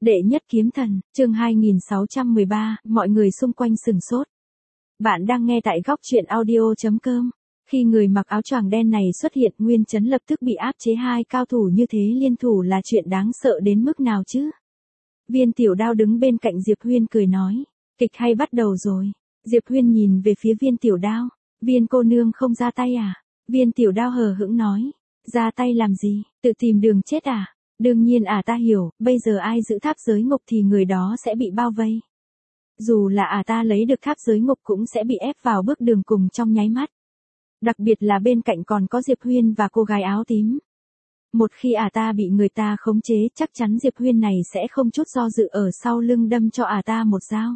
Đệ nhất kiếm thần, chương 2613, mọi người xung quanh sừng sốt. Bạn đang nghe tại góc truyện audio.com. Khi người mặc áo choàng đen này xuất hiện, Nguyên Chấn lập tức bị áp chế. Hai cao thủ như thế liên thủ là chuyện đáng sợ đến mức nào chứ? Viên Tiểu Đao đứng bên cạnh Diệp Huyên cười nói, kịch hay bắt đầu rồi. Diệp Huyên nhìn về phía Viên Tiểu Đao, Viên cô nương không ra tay à? Viên Tiểu Đao hờ hững nói, ra tay làm gì, tự tìm đường chết à? Đương nhiên ta hiểu, bây giờ ai giữ tháp giới ngục thì người đó sẽ bị bao vây. Dù là ta lấy được tháp giới ngục cũng sẽ bị ép vào bước đường cùng trong nháy mắt. Đặc biệt là bên cạnh còn có Diệp Huyên và cô gái áo tím. Một khi ta bị người ta khống chế, chắc chắn Diệp Huyên này sẽ không chút do dự ở sau lưng đâm cho ta một dao.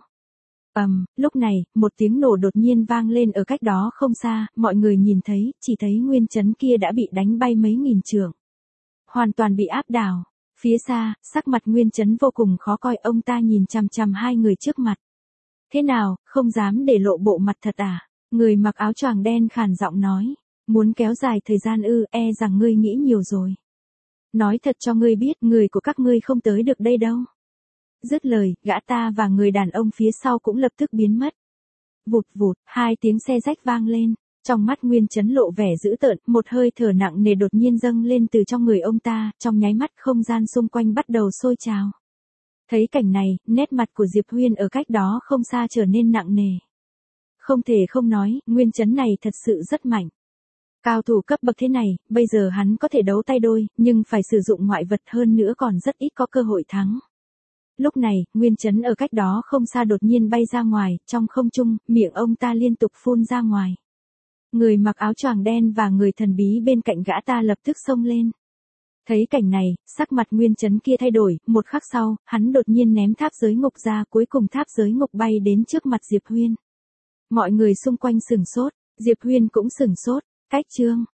Lúc này, một tiếng nổ đột nhiên vang lên ở cách đó không xa, mọi người nhìn thấy, chỉ thấy Nguyên Chấn kia đã bị đánh bay mấy nghìn trượng. Hoàn toàn bị áp đảo. Phía xa, sắc mặt Nguyên Chấn vô cùng khó coi, ông ta nhìn chằm chằm hai người trước mặt. Thế nào, không dám để lộ bộ mặt thật à? Người mặc áo choàng đen khàn giọng nói, muốn kéo dài thời gian rằng ngươi nghĩ nhiều rồi. Nói thật cho ngươi biết, người của các ngươi không tới được đây đâu. Dứt lời, gã ta và người đàn ông phía sau cũng lập tức biến mất. Vụt vụt, hai tiếng xe rách vang lên. Trong mắt Nguyên Chấn lộ vẻ dữ tợn, một hơi thở nặng nề đột nhiên dâng lên từ trong người ông ta, trong nháy mắt không gian xung quanh bắt đầu sôi trào. Thấy cảnh này, nét mặt của Diệp Huyên ở cách đó không xa trở nên nặng nề. Không thể không nói, Nguyên Chấn này thật sự rất mạnh. Cao thủ cấp bậc thế này, bây giờ hắn có thể đấu tay đôi, nhưng phải sử dụng ngoại vật, hơn nữa còn rất ít có cơ hội thắng. Lúc này, Nguyên Chấn ở cách đó không xa đột nhiên bay ra ngoài, trong không trung, miệng ông ta liên tục phun ra ngoài. Người mặc áo choàng đen và người thần bí bên cạnh gã ta lập tức xông lên. Thấy cảnh này, sắc mặt Nguyên Chấn kia thay đổi, một khắc sau, hắn đột nhiên ném tháp giới ngục ra, cuối cùng tháp giới ngục bay đến trước mặt Diệp Huyên. Mọi người xung quanh sửng sốt, Diệp Huyên cũng sửng sốt, cách chương,